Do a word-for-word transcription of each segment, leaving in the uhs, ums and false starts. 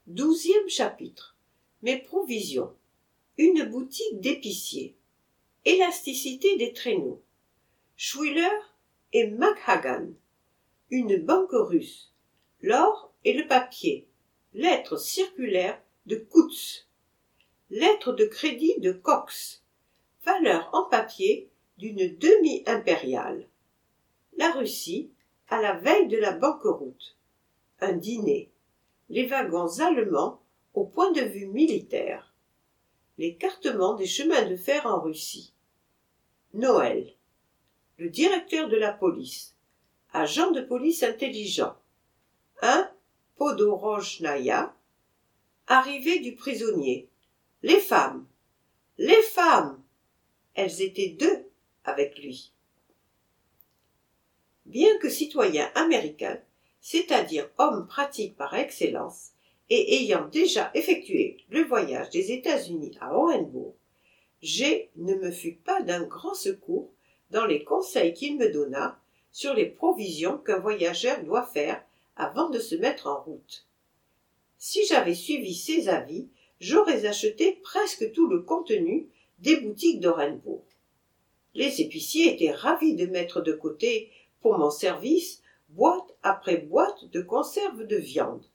Douzième chapitre. Mes provisions. Une boutique d'épicier. Élasticité des traîneaux. Schuyler et McHagan. Une banque russe. L'or et le papier. Lettre circulaire de Coutts. Lettre de crédit de Cox. Valeur en papier d'une demi-impériale. La Russie, à la veille de la banqueroute. Un dîner. Les wagons allemands au point de vue militaire. L'écartement des chemins de fer en Russie. Noël. Le directeur de la police. Agent de police intelligent. un. Podorojnaïa. Arrivée du prisonnier. Les femmes. Les femmes. Elles étaient deux avec lui. Bien que citoyen américain, c'est-à-dire homme pratique par excellence, et ayant déjà effectué le voyage des États-Unis à Orenbourg, G ne me fut pas d'un grand secours dans les conseils qu'il me donna sur les provisions qu'un voyageur doit faire avant de se mettre en route. Si j'avais suivi ses avis, j'aurais acheté presque tout le contenu des boutiques d'Orenbourg. Les épiciers étaient ravis de mettre de côté, pour mon service, boîte après boîte de conserves de viande.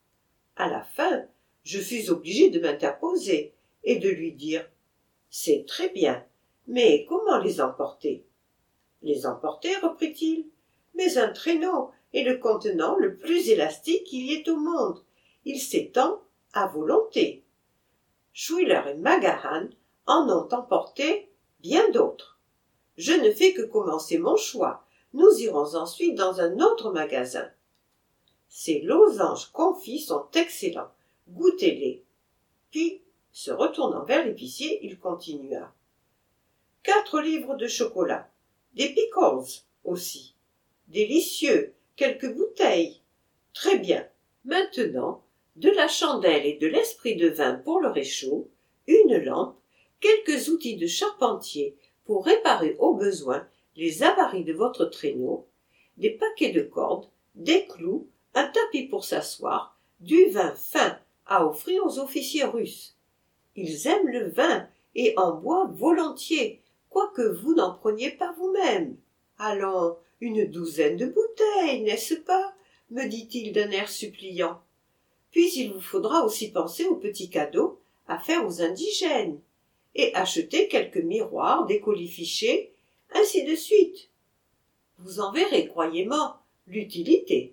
À la fin, je fus obligé de m'interposer et de lui dire « C'est très bien, mais comment les emporter ?»« Les emporter, reprit-il, mais un traîneau est le contenant le plus élastique qu'il y ait au monde. Il s'étend à volonté. Schuyler et McGahan en ont emporté bien d'autres. Je ne fais que commencer mon choix. Nous irons ensuite dans un autre magasin. Ces losanges confits sont excellents. Goûtez-les. » Puis, se retournant vers l'épicier, il continua. « Quatre livres de chocolat. Des pickles aussi. Délicieux. Quelques bouteilles. Très bien. Maintenant, de la chandelle et de l'esprit de vin pour le réchaud, une lampe, quelques outils de charpentier pour réparer au besoin les avaries de votre traîneau, des paquets de cordes, des clous, un tapis pour s'asseoir, du vin fin à offrir aux officiers russes. Ils aiment le vin et en boivent volontiers, quoique vous n'en preniez pas vous-même. Allons, une douzaine de bouteilles, n'est-ce pas ? Me dit-il d'un air suppliant. Puis il vous faudra aussi penser aux petits cadeaux à faire aux indigènes, et acheter quelques miroirs, des colifichets, ainsi de suite. Vous en verrez, croyez-moi, l'utilité.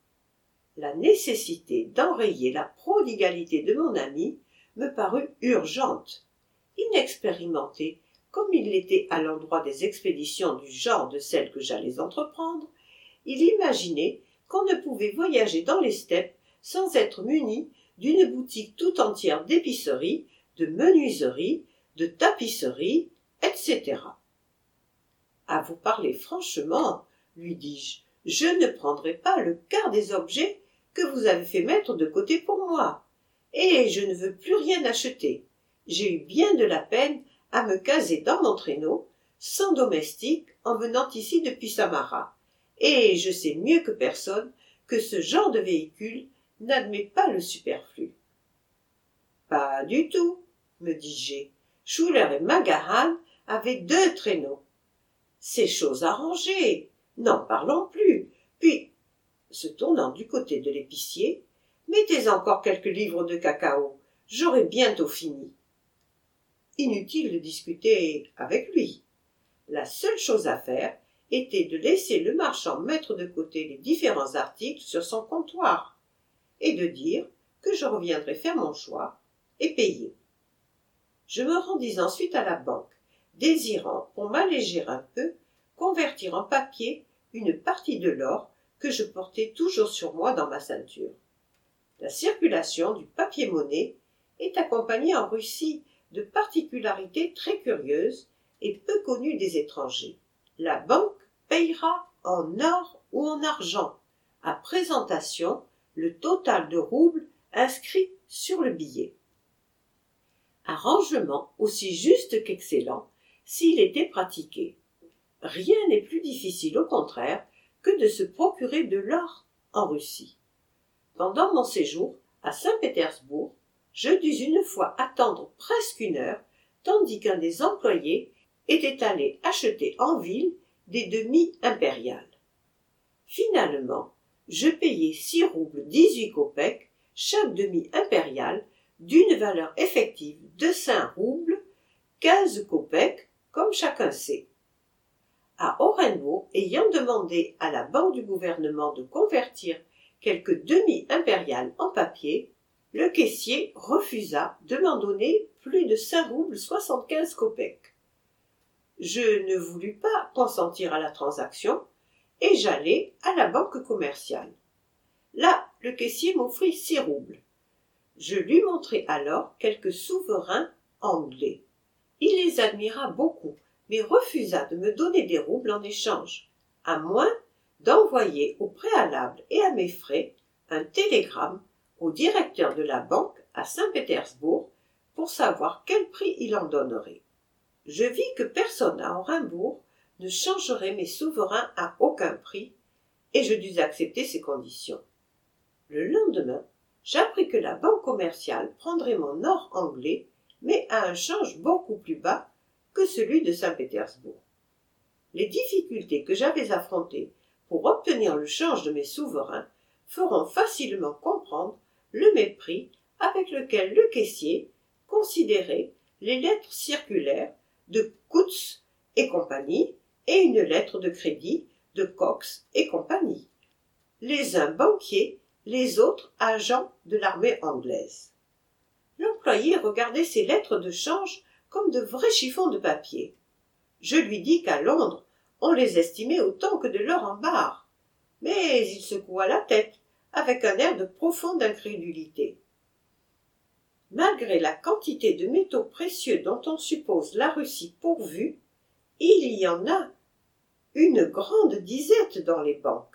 La nécessité d'enrayer la prodigalité de mon ami me parut urgente. Inexpérimenté, comme il l'était à l'endroit des expéditions du genre de celles que j'allais entreprendre, il imaginait qu'on ne pouvait voyager dans les steppes sans être muni d'une boutique tout entière d'épicerie, de menuiserie, de tapisserie, et cetera. À vous parler franchement, lui dis-je, je ne prendrai pas le quart des objets que vous avez fait mettre de côté pour moi, et je ne veux plus rien acheter. J'ai eu bien de la peine à me caser dans mon traîneau, sans domestique, en venant ici depuis Samara, et je sais mieux que personne que ce genre de véhicule n'admet pas le superflu. Pas du tout, me dis G. Schuyler et McGahan avaient deux traîneaux. C'est chose arrangée, n'en parlons plus. Puis, se tournant du côté de l'épicier, mettez encore quelques livres de cacao, j'aurai bientôt fini. Inutile de discuter avec lui. La seule chose à faire était de laisser le marchand mettre de côté les différents articles sur son comptoir et de dire que je reviendrais faire mon choix et payer. Je me rendis ensuite à la banque, désirant, pour m'alléger un peu, convertir en papier une partie de l'or que je portais toujours sur moi dans ma ceinture. La circulation du papier-monnaie est accompagnée en Russie de particularités très curieuses et peu connues des étrangers. La banque payera en or ou en argent, à présentation, le total de roubles inscrit sur le billet. Arrangement aussi juste qu'excellent s'il était pratiqué. Rien n'est plus difficile, au contraire, que de se procurer de l'or en Russie. Pendant mon séjour, À Saint-Pétersbourg, je dus une fois attendre presque une heure, tandis qu'un des employés était allé acheter en ville des demi-impériales. Finalement, je payai six roubles dix-huit kopecks chaque demi-impériale, d'une valeur effective de cinq roubles quinze kopecks, comme chacun sait. À Orenbourg, ayant demandé à la banque du gouvernement de convertir quelques demi-impériales en papier, le caissier refusa de m'en donner plus de cinq roubles soixante-quinze kopecks. Je ne voulus pas consentir à la transaction et j'allai à la banque commerciale. Là, le caissier m'offrit six roubles. Je lui montrai alors quelques souverains anglais. Il les admira beaucoup, mais refusa de me donner des roubles en échange, à moins d'envoyer au préalable et à mes frais un télégramme au directeur de la banque à Saint-Pétersbourg pour savoir quel prix il en donnerait. Je vis que personne à Orenbourg ne changerait mes souverains à aucun prix, et je dus accepter ces conditions. Le lendemain, j'appris que la banque commerciale prendrait mon or anglais, mais à un change beaucoup plus bas que celui de Saint-Pétersbourg. Les difficultés que j'avais affrontées pour obtenir le change de mes souverains feront facilement comprendre le mépris avec lequel le caissier considérait les lettres circulaires de Coutts et compagnie et une lettre de crédit de Cox et compagnie. Les uns banquiers, les autres agents de l'armée anglaise. L'employé regardait ces lettres de change comme de vrais chiffons de papier. Je lui dis qu'à Londres, on les estimait autant que de l'or en barre. Mais il secoua la tête, avec un air de profonde incrédulité. Malgré la quantité de métaux précieux dont on suppose la Russie pourvue, il y en a une grande disette dans les banques.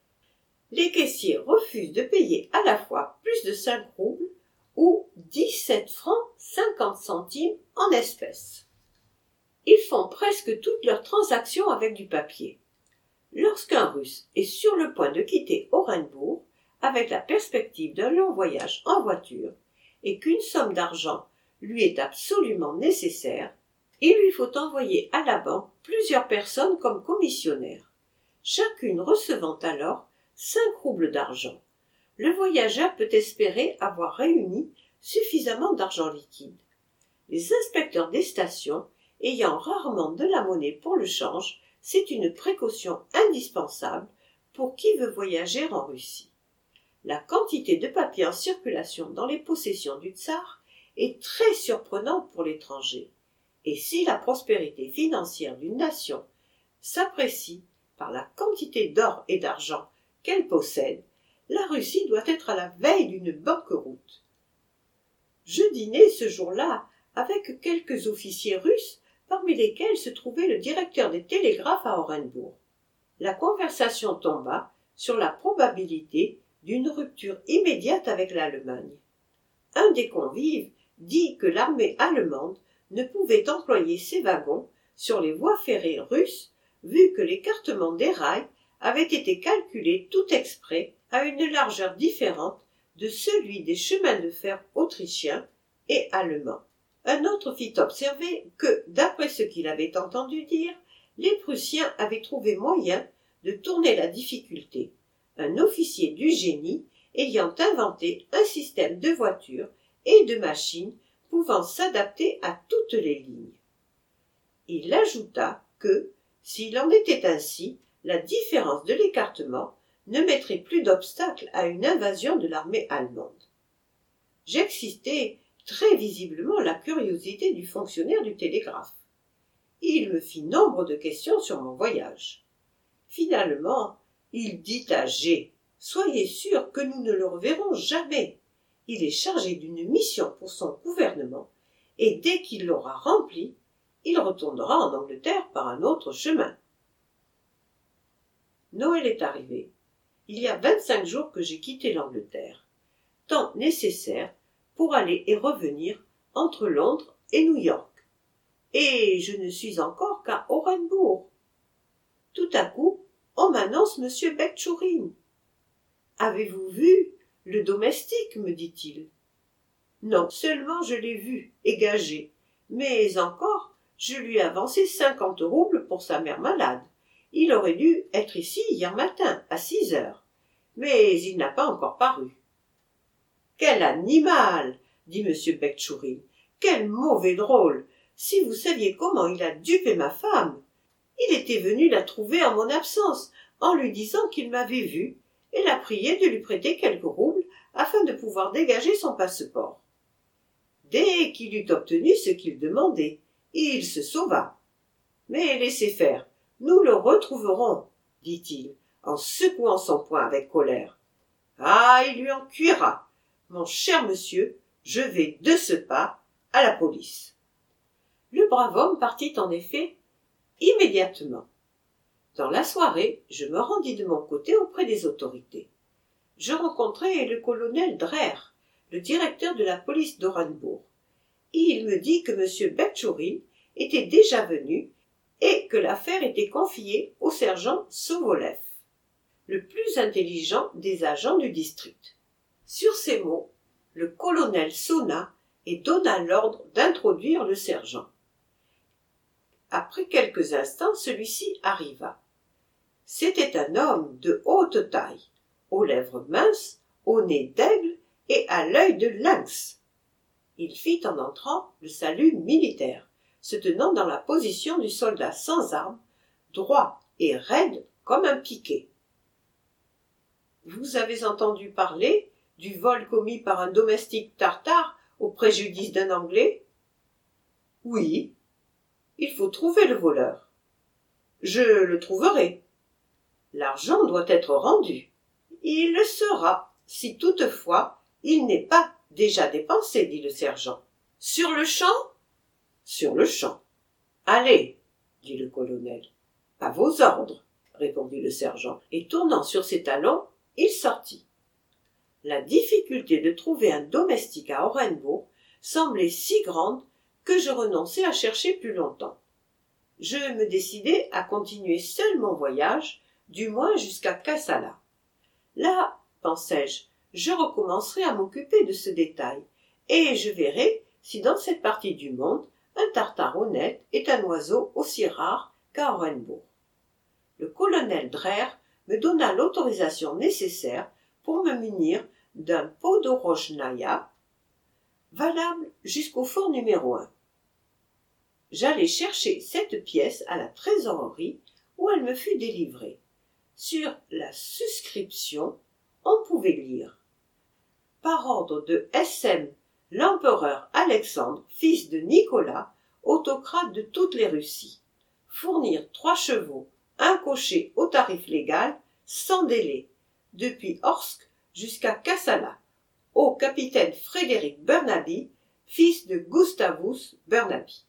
Les caissiers refusent de payer à la fois plus de cinq roubles ou dix-sept francs cinquante centimes en espèces. Ils font presque toutes leurs transactions avec du papier. Lorsqu'un Russe est sur le point de quitter Orenbourg, avec la perspective d'un long voyage en voiture, et qu'une somme d'argent lui est absolument nécessaire, il lui faut envoyer à la banque plusieurs personnes comme commissionnaires, chacune recevant alors cinq roubles d'argent. Le voyageur peut espérer avoir réuni suffisamment d'argent liquide. Les inspecteurs des stations, ayant rarement de la monnaie pour le change, c'est une précaution indispensable pour qui veut voyager en Russie. La quantité de papier en circulation dans les possessions du tsar est très surprenante pour l'étranger, et si la prospérité financière d'une nation s'apprécie par la quantité d'or et d'argent qu'elle possède, la Russie doit être à la veille d'une banqueroute. Je dînai ce jour-là avec quelques officiers russes, parmi lesquels se trouvait le directeur des télégraphes à Orenbourg. La conversation tomba sur la probabilité d'une rupture immédiate avec l'Allemagne. Un des convives dit que l'armée allemande ne pouvait employer ses wagons sur les voies ferrées russes, vu que l'écartement des rails avait été calculé tout exprès à une largeur différente de celui des chemins de fer autrichiens et allemands. Un autre fit observer que, d'après ce qu'il avait entendu dire, les Prussiens avaient trouvé moyen de tourner la difficulté, un officier du génie ayant inventé un système de voitures et de machines pouvant s'adapter à toutes les lignes. Il ajouta que, s'il en était ainsi, la différence de l'écartement ne mettrait plus d'obstacle à une invasion de l'armée allemande. J'excitai très visiblement la curiosité du fonctionnaire du télégraphe. Il me fit nombre de questions sur mon voyage. Finalement, il dit à G. « Soyez sûr que nous ne le reverrons jamais. Il est chargé d'une mission pour son gouvernement, et dès qu'il l'aura remplie, il retournera en Angleterre par un autre chemin. » Noël est arrivé. Il y a vingt-cinq jours que j'ai quitté l'Angleterre, temps nécessaire pour aller et revenir entre Londres et New York. Et je ne suis encore qu'à Orenbourg. Tout à coup, on m'annonce M. Bekchourine. Avez-vous vu Le domestique, me dit-il. Non seulement je l'ai vu et gagé, mais encore je lui ai avancé cinquante roubles pour sa mère malade. Il aurait dû être ici hier matin, à six heures. Mais il n'a pas encore paru. Quel animal, dit M. Bectchourine. Quel mauvais drôle. Si vous saviez comment il a dupé ma femme. Il était venu la trouver en mon absence, en lui disant qu'il m'avait vue, et l'a prié de lui prêter quelques roubles afin de pouvoir dégager son passeport. Dès qu'il eut obtenu ce qu'il demandait, il se sauva. Mais laissez faire, nous le retrouverons, dit-il, en secouant son poing avec colère. Ah, il lui en cuira. Mon cher monsieur, je vais de ce pas à la police. Le brave homme partit en effet immédiatement. Dans la soirée, je me rendis de mon côté auprès des autorités. Je rencontrai le colonel Dreher, le directeur de la police d'Orenbourg. Il me dit que M. Bectchourine était déjà venu et que l'affaire était confiée au sergent Sovolev, le plus intelligent des agents du district. Sur ces mots, le colonel sonna et donna l'ordre d'introduire le sergent. Après quelques instants, celui-ci arriva. C'était un homme de haute taille, aux lèvres minces, au nez d'aigle et à l'œil de lynx. Il fit en entrant le salut militaire, se tenant dans la position du soldat sans armes, droit et raide comme un piquet. « Vous avez entendu parler du vol commis par un domestique tartare au préjudice d'un Anglais ?»« Oui. Il faut trouver le voleur. »« Je le trouverai. L'argent doit être rendu. »« Il le sera, si toutefois il n'est pas déjà dépensé, dit le sergent. »« Sur le champ ?»« Sur le champ. »« Allez, dit le colonel. »« À vos ordres, répondit le sergent, et tournant sur ses talons, il sortit. La difficulté de trouver un domestique à Orenbourg semblait si grande que je renonçai à chercher plus longtemps. Je me décidai à continuer seul mon voyage, du moins jusqu'à Kassala. Là, pensai-je, je recommencerai à m'occuper de ce détail, et je verrai si dans cette partie du monde un tartare honnête est un oiseau aussi rare qu'à Orenbourg. Le colonel Dreher me donna l'autorisation nécessaire pour me munir d'un podorojnaïa valable jusqu'au fort numéro un. J'allai chercher cette pièce à la trésorerie où elle me fut délivrée. Sur la suscription, on pouvait lire « Par ordre de S M l'empereur Alexandre, fils de Nicolas, autocrate de toutes les Russies, fournir trois chevaux, un cocher au tarif légal, sans délai, depuis Orsk jusqu'à Kassala, au capitaine Frédéric Burnaby, fils de Gustavus Burnaby.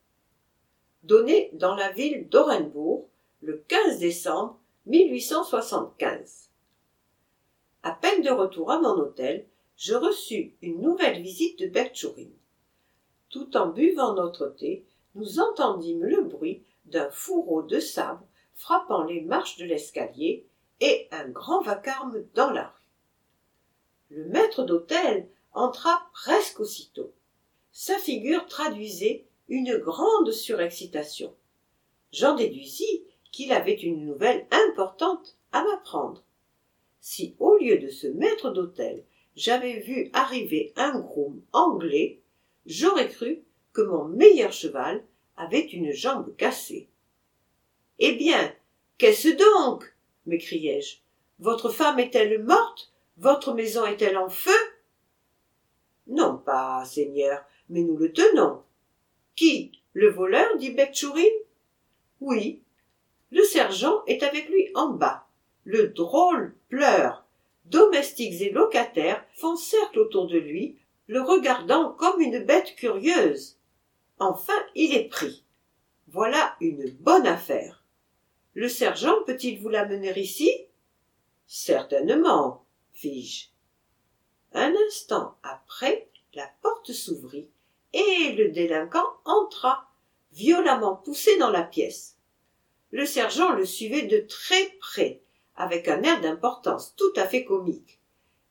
Donné dans la ville d'Orenbourg le quinze décembre mille huit cent soixante-quinze. À peine de retour à mon hôtel, je reçus une nouvelle visite de Bectchourine. Tout en buvant notre thé, nous entendîmes le bruit d'un fourreau de sabre frappant les marches de l'escalier et un grand vacarme dans la rue. Le maître d'hôtel entra presque aussitôt. Sa figure traduisait une grande surexcitation. J'en déduisis qu'il avait une nouvelle importante à m'apprendre. Si au lieu de ce maître d'hôtel, j'avais vu arriver un groom anglais, j'aurais cru que mon meilleur cheval avait une jambe cassée. « Eh bien, qu'est-ce donc ?» m'écriai-je. « Votre femme est-elle morte? Votre maison est-elle en feu ?»« Non pas, seigneur, mais nous le tenons. »« Qui? Le voleur? » dit Bectchourine. « Oui. Le sergent est avec lui en bas. Le drôle pleure. Domestiques et locataires font cercle autour de lui, le regardant comme une bête curieuse. Enfin, il est pris. Voilà une bonne affaire. Le sergent peut-il vous l'amener ici? Certainement, fis-je. Un instant après, la porte s'ouvrit et le délinquant entra, violemment poussé dans la pièce. Le sergent le suivait de très près, avec un air d'importance tout à fait comique.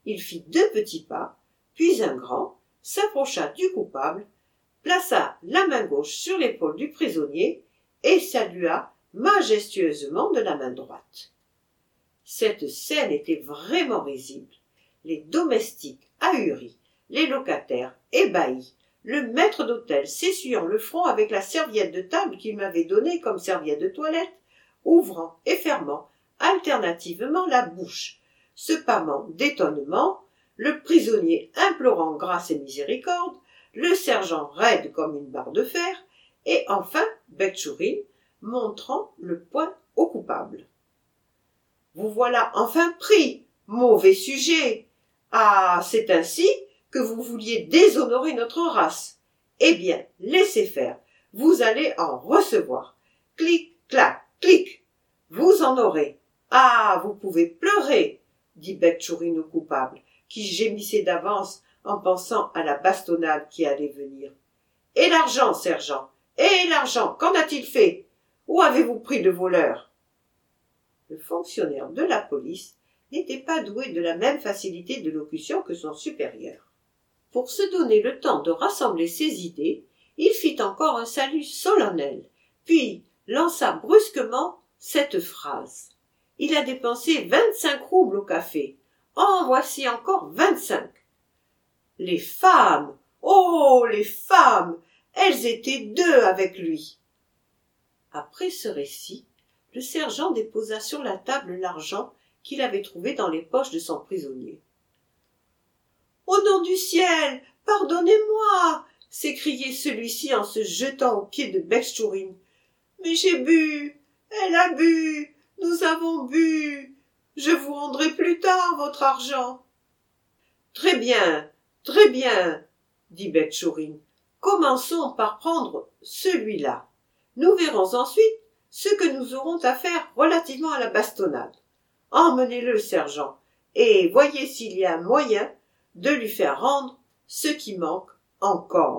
Il fit deux petits pas, puis un grand, s'approcha du coupable, plaça la main gauche sur l'épaule du prisonnier et salua majestueusement de la main droite. Cette scène était vraiment risible. Les domestiques ahuris, les locataires ébahis, le maître d'hôtel s'essuyant le front avec la serviette de table qu'il m'avait donnée comme serviette de toilette, ouvrant et fermant alternativement la bouche, se pâmant d'étonnement, le prisonnier implorant grâce et miséricorde, le sergent raide comme une barre de fer, et enfin Betchourine montrant le poing au coupable. « Vous voilà enfin pris, mauvais sujet. Ah, c'est ainsi que vous vouliez déshonorer notre race. Eh bien, laissez faire, vous allez en recevoir. Clic, clac, clic. Vous en aurez. Ah, vous pouvez pleurer, dit Betchourine au coupable, qui gémissait d'avance en pensant à la bastonnade qui allait venir. Et l'argent, sergent, et l'argent, qu'en a-t-il fait? Où avez-vous pris le voleur? Le fonctionnaire de la police n'était pas doué de la même facilité de locution que son supérieur. Pour se donner le temps de rassembler ses idées, il fit encore un salut solennel, puis lança brusquement cette phrase. Il a dépensé vingt-cinq roubles au café. En voici encore vingt-cinq. Les femmes! Oh, les femmes! Elles étaient deux avec lui. Après ce récit, le sergent déposa sur la table l'argent qu'il avait trouvé dans les poches de son prisonnier. « Au nom du ciel, pardonnez-moi !» s'écriait celui-ci en se jetant aux pieds de Betchourine. « Mais j'ai bu, elle a bu, nous avons bu, je vous rendrai plus tard votre argent. »« Très bien, très bien, » dit Betchourine. « Commençons par prendre celui-là. Nous verrons ensuite ce que nous aurons à faire relativement à la bastonnade. Emmenez-le, sergent, et voyez s'il y a moyen de lui faire rendre ce qui manque encore. »